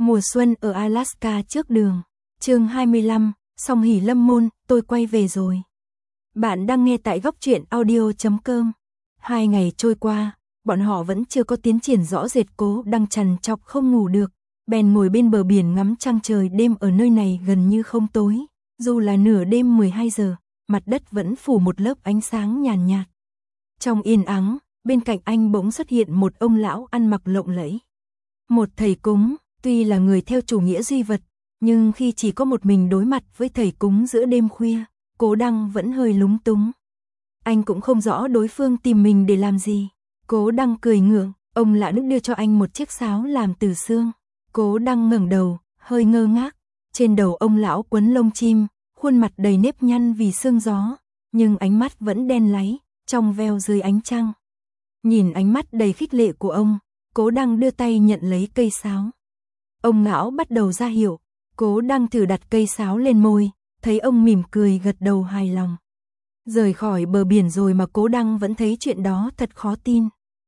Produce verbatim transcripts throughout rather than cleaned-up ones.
Mùa xuân ở Alaska trước đường. Chương hai mươi lăm, Song hỷ lâm môn, tôi quay về rồi. Bạn đang nghe tại góc truyện audio chấm com. Hai ngày trôi qua, bọn họ vẫn chưa có tiến triển rõ rệt. Cố Đăng trằn trọc không ngủ được, bèn ngồi bên bờ biển ngắm trăng. Trời đêm ở nơi này gần như không tối, dù là nửa đêm mười hai giờ, mặt đất vẫn phủ một lớp ánh sáng nhàn nhạt, nhạt. Trong yên ắng, bên cạnh anh bỗng xuất hiện một ông lão ăn mặc lộng lẫy. Một thầy cúng, tuy là người theo chủ nghĩa duy vật, nhưng khi chỉ có một mình đối mặt với thầy cúng giữa đêm khuya, Cố Đăng vẫn hơi lúng túng. Anh cũng không rõ đối phương tìm mình để làm gì. Cố Đăng cười ngượng, ông lạ đức đưa cho anh một chiếc sáo làm từ xương. Cố Đăng ngẩng đầu, hơi ngơ ngác. Trên đầu ông lão quấn lông chim, khuôn mặt đầy nếp nhăn vì sương gió, nhưng ánh mắt vẫn đen láy, trong veo dưới ánh trăng. Nhìn ánh mắt đầy khích lệ của ông, Cố Đăng đưa tay nhận lấy cây sáo. Ông lão bắt đầu ra hiệu, Cố Đăng thử đặt cây sáo lên môi, thấy ông mỉm cười gật đầu hài lòng. Rời khỏi bờ biển rồi mà Cố Đăng vẫn thấy chuyện đó thật khó tin.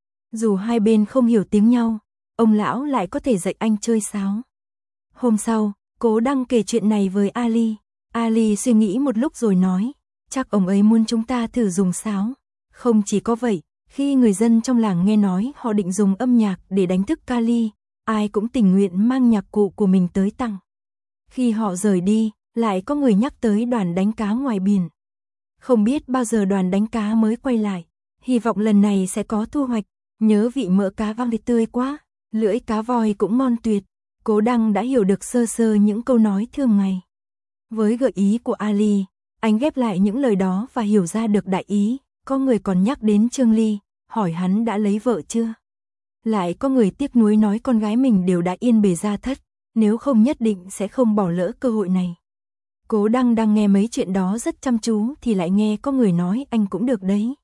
Dù hai bên không hiểu tiếng nhau, ông lão lại có thể dạy anh chơi sáo. Hôm sau, Cố Đăng kể chuyện này với Ali. Ali suy nghĩ một lúc rồi nói, chắc ông ấy muốn chúng ta thử dùng sáo. Không chỉ có vậy, khi người dân trong làng nghe nói họ định dùng âm nhạc để đánh thức Kali, ai cũng tình nguyện mang nhạc cụ của mình tới tặng. Khi họ rời đi, lại có người nhắc tới đoàn đánh cá ngoài biển. Không biết bao giờ đoàn đánh cá mới quay lại, hy vọng lần này sẽ có thu hoạch. Nhớ vị mỡ cá vang thịt tươi quá, lưỡi cá voi cũng ngon tuyệt. Cố Đăng đã hiểu được sơ sơ những câu nói thường ngày. Với gợi ý của Ali, anh ghép lại những lời đó và hiểu ra được đại ý. Có người còn nhắc đến Trương Ly, hỏi hắn đã lấy vợ chưa. Lại có người tiếc nuối nói con gái mình đều đã yên bề gia thất, nếu không nhất định sẽ không bỏ lỡ cơ hội này. Cố Đăng đang nghe mấy chuyện đó rất chăm chú thì lại nghe có người nói anh cũng được đấy.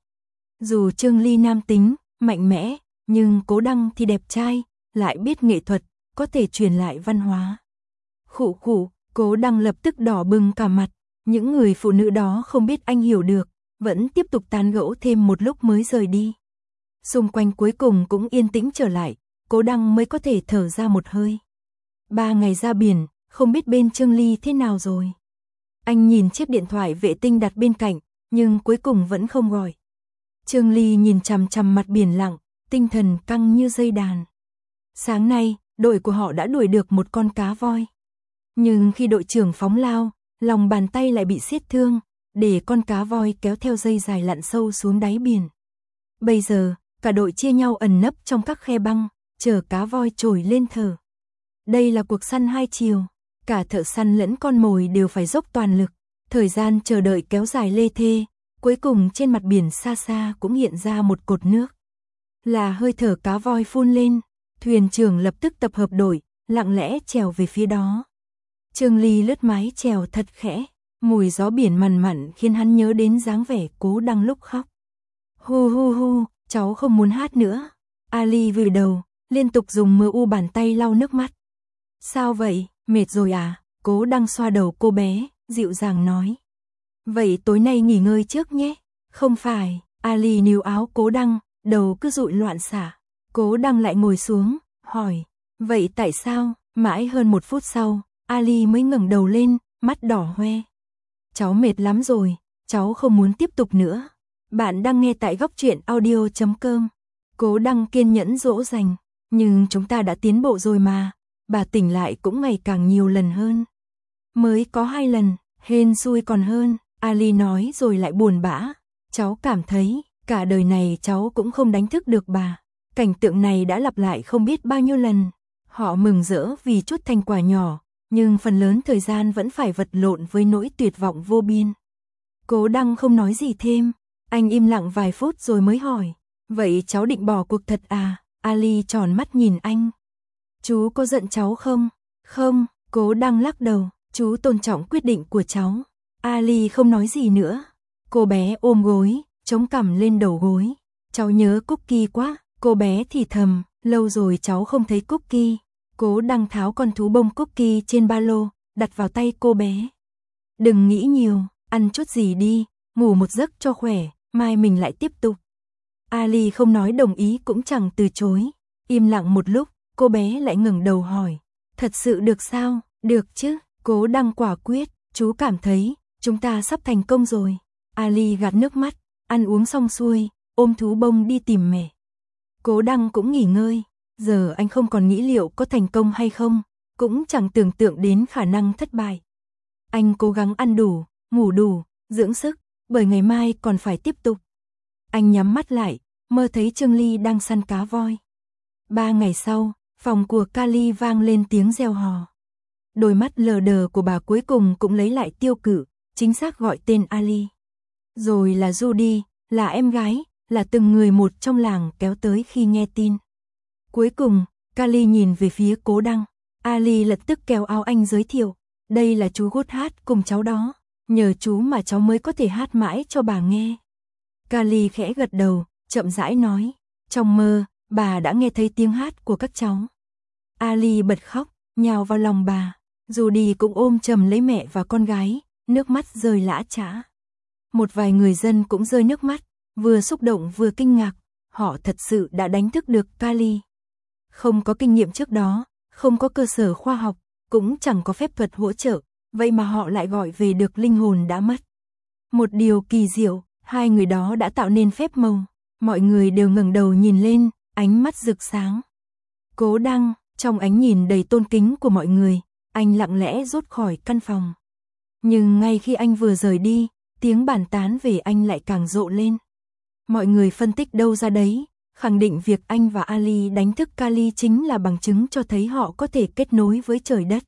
Dù Trương Ly nam tính, mạnh mẽ, nhưng Cố Đăng thì đẹp trai, lại biết nghệ thuật, có thể truyền lại văn hóa. Khụ khụ, Cố Đăng lập tức đỏ bừng cả mặt. Những người phụ nữ đó không biết anh hiểu được, vẫn tiếp tục tán gẫu thêm một lúc mới rời đi. Xung quanh cuối cùng cũng yên tĩnh trở lại, Cố Đăng mới có thể thở ra một hơi. Ba ngày ra biển, không biết bên Trương Ly thế nào rồi. Anh nhìn chiếc điện thoại vệ tinh đặt bên cạnh, nhưng cuối cùng vẫn không gọi. Trương Ly nhìn chằm chằm mặt biển lặng, tinh thần căng như dây đàn. Sáng nay, đội của họ đã đuổi được một con cá voi. Nhưng khi đội trưởng phóng lao, lòng bàn tay lại bị siết thương, để con cá voi kéo theo dây dài lặn sâu xuống đáy biển. Bây giờ, cả đội chia nhau ẩn nấp trong các khe băng, chờ cá voi trồi lên thở. Đây là cuộc săn hai chiều, cả thợ săn lẫn con mồi đều phải dốc toàn lực. Thời gian chờ đợi kéo dài lê thê, cuối cùng trên mặt biển xa xa cũng hiện ra một cột nước. Là hơi thở cá voi phun lên, thuyền trưởng lập tức tập hợp đội, lặng lẽ trèo về phía đó. Trương Ly lướt mái chèo thật khẽ, mùi gió biển mằn mặn khiến hắn nhớ đến dáng vẻ Cố Đăng lúc khóc. Hu hu hu, cháu không muốn hát nữa. Ali vùi đầu, liên tục dùng mờ u bàn tay lau nước mắt. Sao vậy, mệt rồi à? Cố Đăng xoa đầu cô bé, dịu dàng nói. Vậy tối nay nghỉ ngơi trước nhé. Không phải, Ali níu áo Cố Đăng, đầu cứ dụi loạn xạ. Cố Đăng lại ngồi xuống, hỏi, vậy tại sao? Mãi hơn một phút sau, Ali mới ngẩng đầu lên, mắt đỏ hoe. Cháu mệt lắm rồi, cháu không muốn tiếp tục nữa. Bạn đang nghe tại góc truyện audio chấm com. Cố Đăng kiên nhẫn dỗ dành, nhưng chúng ta đã tiến bộ rồi mà. Bà tỉnh lại cũng ngày càng nhiều lần hơn. Mới có hai lần, hên xui còn hơn, Ali nói rồi lại buồn bã. Cháu cảm thấy, cả đời này cháu cũng không đánh thức được bà. Cảnh tượng này đã lặp lại không biết bao nhiêu lần. Họ mừng rỡ vì chút thành quả nhỏ, nhưng phần lớn thời gian vẫn phải vật lộn với nỗi tuyệt vọng vô biên. Cố Đăng không nói gì thêm, anh im lặng vài phút rồi mới hỏi, vậy cháu định bỏ cuộc thật à? Ali tròn mắt nhìn anh. Chú có giận cháu không? Không, Cố Đăng lắc đầu, chú tôn trọng quyết định của cháu. Ali không nói gì nữa. Cô bé ôm gối, chống cằm lên đầu gối. Cháu nhớ Cookie quá, cô bé thì thầm, lâu rồi cháu không thấy Cookie. Cố Đăng tháo con thú bông Cookie trên ba lô, đặt vào tay cô bé. Đừng nghĩ nhiều, ăn chút gì đi, ngủ một giấc cho khỏe, mai mình lại tiếp tục. Ali không nói đồng ý cũng chẳng từ chối. Im lặng một lúc, cô bé lại ngẩng đầu hỏi, Thật sự được sao? Được chứ, Cố Đăng quả quyết, chú cảm thấy, chúng ta sắp thành công rồi. Ali gạt nước mắt, ăn uống xong xuôi, ôm thú bông đi tìm mẹ. Cố Đăng cũng nghỉ ngơi, giờ anh không còn nghĩ liệu có thành công hay không, cũng chẳng tưởng tượng đến khả năng thất bại. Anh cố gắng ăn đủ, ngủ đủ, dưỡng sức, bởi ngày mai còn phải tiếp tục. Anh nhắm mắt lại, mơ thấy Trương Ly đang săn cá voi. Ba ngày sau, phòng của Kali vang lên tiếng reo hò. Đôi mắt lờ đờ của bà cuối cùng cũng lấy lại tiêu cự, chính xác gọi tên Ali. Rồi là Judy, là em gái, là từng người một trong làng kéo tới khi nghe tin. Cuối cùng, Kali nhìn về phía Cố Đăng. Ali lập tức kéo áo anh giới thiệu. Đây là chú Gút hát cùng cháu đó. Nhờ chú mà cháu mới có thể hát mãi cho bà nghe. Kali khẽ gật đầu, chậm rãi nói. Trong mơ, bà đã nghe thấy tiếng hát của các cháu. Ali bật khóc, nhào vào lòng bà. Judy cũng ôm chầm lấy mẹ và con gái, nước mắt rơi lã chã. Một vài người dân cũng rơi nước mắt, vừa xúc động vừa kinh ngạc. Họ thật sự đã đánh thức được Kali. Không có kinh nghiệm trước đó, không có cơ sở khoa học, cũng chẳng có phép thuật hỗ trợ, vậy mà họ lại gọi về được linh hồn đã mất. Một điều kỳ diệu, hai người đó đã tạo nên phép màu. Mọi người đều ngẩng đầu nhìn lên, ánh mắt rực sáng. Cố Đăng, trong ánh nhìn đầy tôn kính của mọi người, anh lặng lẽ rút khỏi căn phòng. Nhưng ngay khi anh vừa rời đi, tiếng bàn tán về anh lại càng rộ lên. Mọi người phân tích đâu ra đấy, khẳng định việc anh và Ali đánh thức Kali chính là bằng chứng cho thấy họ có thể kết nối với trời đất.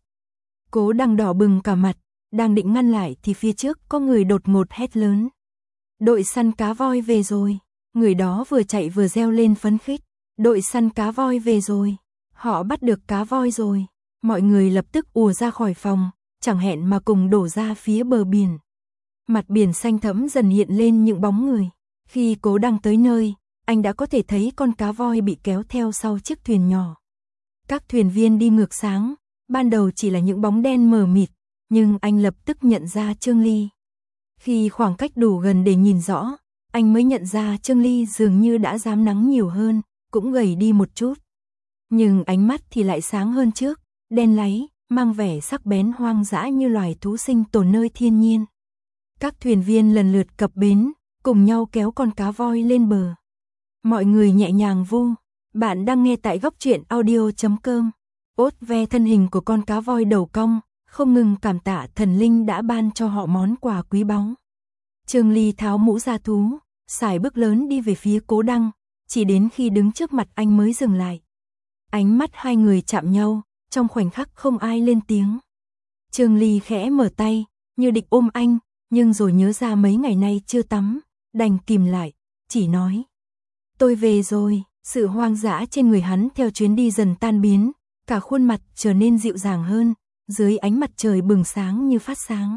Cố Đăng đỏ bừng cả mặt, đang định ngăn lại thì phía trước có người đột ngột hét lớn. Đội săn cá voi về rồi. Người đó vừa chạy vừa reo lên phấn khích. Đội săn cá voi về rồi. Họ bắt được cá voi rồi. Mọi người lập tức ùa ra khỏi phòng, chẳng hẹn mà cùng đổ ra phía bờ biển. Mặt biển xanh thẫm dần hiện lên những bóng người. Khi Cố Đăng tới nơi, anh đã có thể thấy con cá voi bị kéo theo sau chiếc thuyền nhỏ. Các thuyền viên đi ngược sáng, ban đầu chỉ là những bóng đen mờ mịt, nhưng anh lập tức nhận ra Trương Ly. Khi khoảng cách đủ gần để nhìn rõ, anh mới nhận ra Trương Ly dường như đã rám nắng nhiều hơn, cũng gầy đi một chút. Nhưng ánh mắt thì lại sáng hơn trước, đen láy, mang vẻ sắc bén hoang dã như loài thú sinh tồn nơi thiên nhiên. Các thuyền viên lần lượt cập bến, cùng nhau kéo con cá voi lên bờ. Mọi người nhẹ nhàng vô. Bạn đang nghe tại góc truyện audio chấm com. Ốt ve thân hình của con cá voi đầu cong, không ngừng cảm tạ thần linh đã ban cho họ món quà quý báu. Trương Ly tháo mũ ra thú, sải bước lớn đi về phía Cố Đăng, chỉ đến khi đứng trước mặt anh mới dừng lại. Ánh mắt hai người chạm nhau, trong khoảnh khắc không ai lên tiếng. Trương Ly khẽ mở tay, như định ôm anh, nhưng rồi nhớ ra mấy ngày nay chưa tắm, đành kìm lại, chỉ nói. Tôi về rồi. Sự hoang dã trên người hắn theo chuyến đi dần tan biến, cả khuôn mặt trở nên dịu dàng hơn, dưới ánh mặt trời bừng sáng như phát sáng.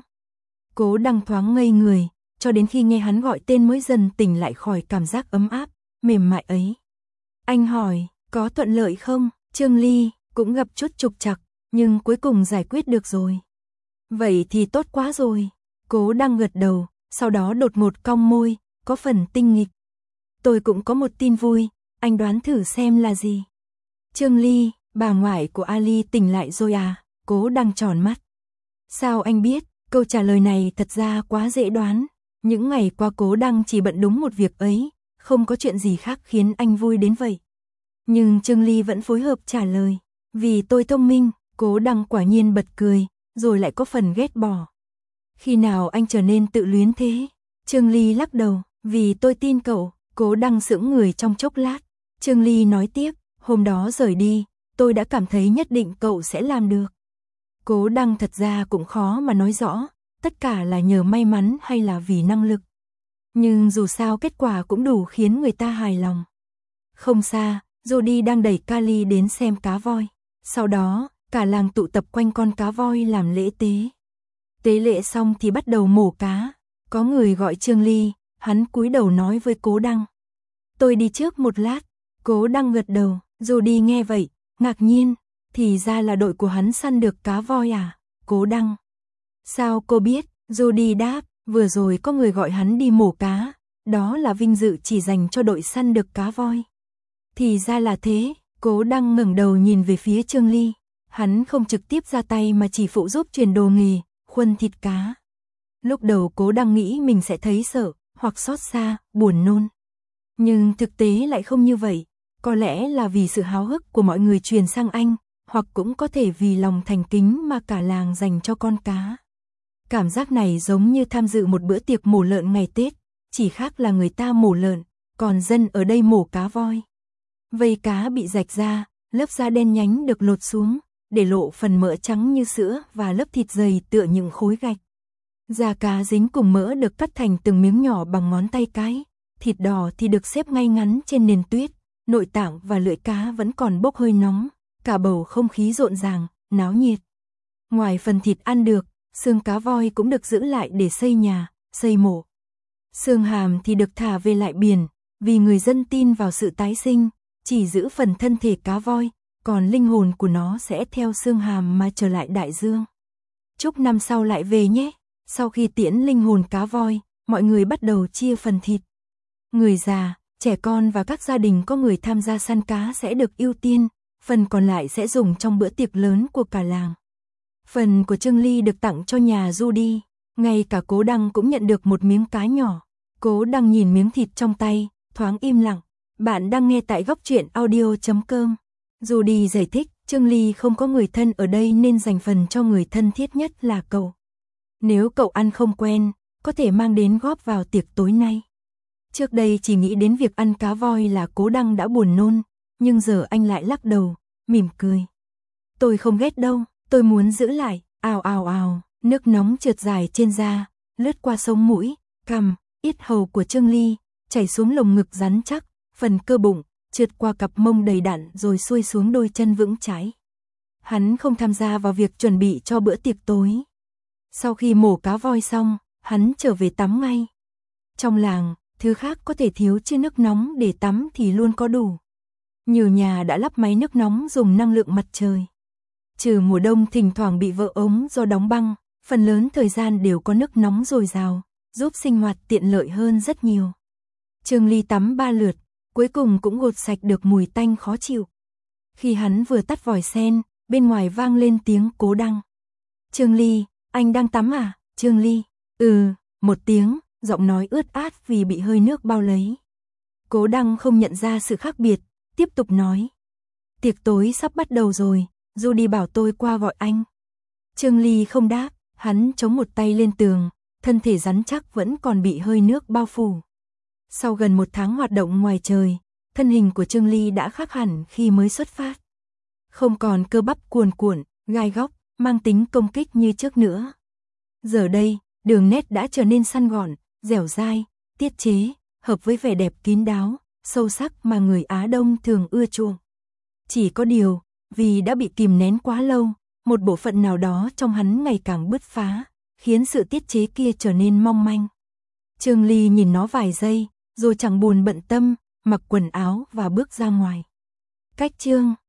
Cố Đăng thoáng ngây người, cho đến khi nghe hắn gọi tên mới dần tỉnh lại khỏi cảm giác ấm áp, mềm mại ấy. Anh hỏi, có thuận lợi không? Trương Ly cũng gặp chút trục trặc, nhưng cuối cùng giải quyết được rồi. Vậy thì tốt quá rồi. Cố Đăng gật đầu, sau đó đột ngột cong môi, có phần tinh nghịch. Tôi cũng có một tin vui. Anh đoán thử xem là gì? Trương Ly, bà ngoại của Ali tỉnh lại rồi à? Cố Đăng tròn mắt. Sao anh biết? Câu trả lời này thật ra quá dễ đoán. Những ngày qua Cố Đăng chỉ bận đúng một việc ấy, không có chuyện gì khác khiến anh vui đến vậy. Nhưng Trương Ly vẫn phối hợp trả lời. Vì tôi thông minh. Cố Đăng quả nhiên bật cười, rồi lại có phần ghét bỏ. Khi nào anh trở nên tự luyến thế? Trương Ly lắc đầu. Vì tôi tin cậu. Cố Đăng sững người trong chốc lát. Trương Ly nói tiếp, hôm đó rời đi, tôi đã cảm thấy nhất định cậu sẽ làm được. Cố Đăng thật ra cũng khó mà nói rõ, tất cả là nhờ may mắn hay là vì năng lực. Nhưng dù sao kết quả cũng đủ khiến người ta hài lòng. Không xa, Judy đang đẩy Kali đến xem cá voi. Sau đó, cả làng tụ tập quanh con cá voi làm lễ tế. Tế lễ xong thì bắt đầu mổ cá. Có người gọi Trương Ly, hắn cúi đầu nói với Cố Đăng. Tôi đi trước một lát. Cố Đăng gật đầu, Judy nghe vậy, ngạc nhiên, thì ra là đội của hắn săn được cá voi à? Cố Đăng. Sao cô biết? Judy đáp, vừa rồi có người gọi hắn đi mổ cá, đó là vinh dự chỉ dành cho đội săn được cá voi. Thì ra là thế. Cố Đăng ngẩng đầu nhìn về phía Trương Ly, Hắn không trực tiếp ra tay mà chỉ phụ giúp truyền đồ nghề, khuân thịt cá. Lúc đầu Cố Đăng nghĩ mình sẽ thấy sợ, hoặc xót xa, buồn nôn. Nhưng thực tế lại không như vậy, có lẽ là vì sự háo hức của mọi người truyền sang anh, hoặc cũng có thể vì lòng thành kính mà cả làng dành cho con cá. Cảm giác này giống như tham dự một bữa tiệc mổ lợn ngày Tết, chỉ khác là người ta mổ lợn, còn dân ở đây mổ cá voi. Vây cá bị rạch ra, lớp da đen nhánh được lột xuống, để lộ phần mỡ trắng như sữa và lớp thịt dày tựa những khối gạch. Da cá dính cùng mỡ được cắt thành từng miếng nhỏ bằng ngón tay cái, thịt đỏ thì được xếp ngay ngắn trên nền tuyết, nội tạng và lưỡi cá vẫn còn bốc hơi nóng, cả bầu không khí rộn ràng, náo nhiệt. Ngoài phần thịt ăn được, xương cá voi cũng được giữ lại để xây nhà, xây mộ. Xương hàm thì được thả về lại biển, vì người dân tin vào sự tái sinh, chỉ giữ phần thân thể cá voi, còn linh hồn của nó sẽ theo xương hàm mà trở lại đại dương. Chúc năm sau lại về nhé. Sau khi tiễn linh hồn cá voi, mọi người bắt đầu chia phần thịt. Người già, trẻ con và các gia đình có người tham gia săn cá sẽ được ưu tiên, phần còn lại sẽ dùng trong bữa tiệc lớn của cả làng. Phần của Trương Ly được tặng cho nhà Judy, ngay cả Cố Đăng cũng nhận được một miếng cá nhỏ. Cố Đăng nhìn miếng thịt trong tay, thoáng im lặng. Bạn đang nghe tại góc truyện audio chấm com. Judy giải thích, Trương Ly không có người thân ở đây nên dành phần cho người thân thiết nhất là cậu. Nếu cậu ăn không quen, có thể mang đến góp vào tiệc tối nay. Trước đây chỉ nghĩ đến việc ăn cá voi là Cố Đăng đã buồn nôn, nhưng giờ anh lại lắc đầu, mỉm cười. Tôi không ghét đâu, tôi muốn giữ lại, ào ào ào, nước nóng trượt dài trên da, lướt qua sống mũi, cằm, yết hầu của Trương Ly, chảy xuống lồng ngực rắn chắc, phần cơ bụng, trượt qua cặp mông đầy đặn rồi xuôi xuống đôi chân vững chãi. Hắn không tham gia vào việc chuẩn bị cho bữa tiệc tối. Sau khi mổ cá voi xong, hắn trở về tắm ngay. Trong làng, thứ khác có thể thiếu chứ nước nóng để tắm thì luôn có đủ. Nhiều nhà đã lắp máy nước nóng dùng năng lượng mặt trời. Trừ mùa đông thỉnh thoảng bị vỡ ống do đóng băng, phần lớn thời gian đều có nước nóng dồi dào, giúp sinh hoạt tiện lợi hơn rất nhiều. Trương Ly tắm ba lượt, cuối cùng cũng gột sạch được mùi tanh khó chịu. Khi hắn vừa tắt vòi sen, bên ngoài vang lên tiếng Cố Đăng. Trương Ly, anh đang tắm à? Trương Ly, ừ, một tiếng, giọng nói ướt át vì bị hơi nước bao lấy. Cố Đăng không nhận ra sự khác biệt, tiếp tục nói. Tiệc tối sắp bắt đầu rồi, Judy bảo tôi qua gọi anh. Trương Ly không đáp, hắn chống một tay lên tường, thân thể rắn chắc vẫn còn bị hơi nước bao phủ. Sau gần một tháng hoạt động ngoài trời, thân hình của Trương Ly đã khác hẳn khi mới xuất phát. Không còn cơ bắp cuồn cuộn, gai góc, mang tính công kích như trước nữa. Giờ đây, đường nét đã trở nên săn gọn, dẻo dai, tiết chế, hợp với vẻ đẹp kín đáo, sâu sắc mà người Á Đông thường ưa chuộng. Chỉ có điều, vì đã bị kìm nén quá lâu, một bộ phận nào đó trong hắn ngày càng bứt phá, khiến sự tiết chế kia trở nên mong manh. Trương Ly nhìn nó vài giây, rồi chẳng buồn bận tâm, mặc quần áo và bước ra ngoài. Cách chương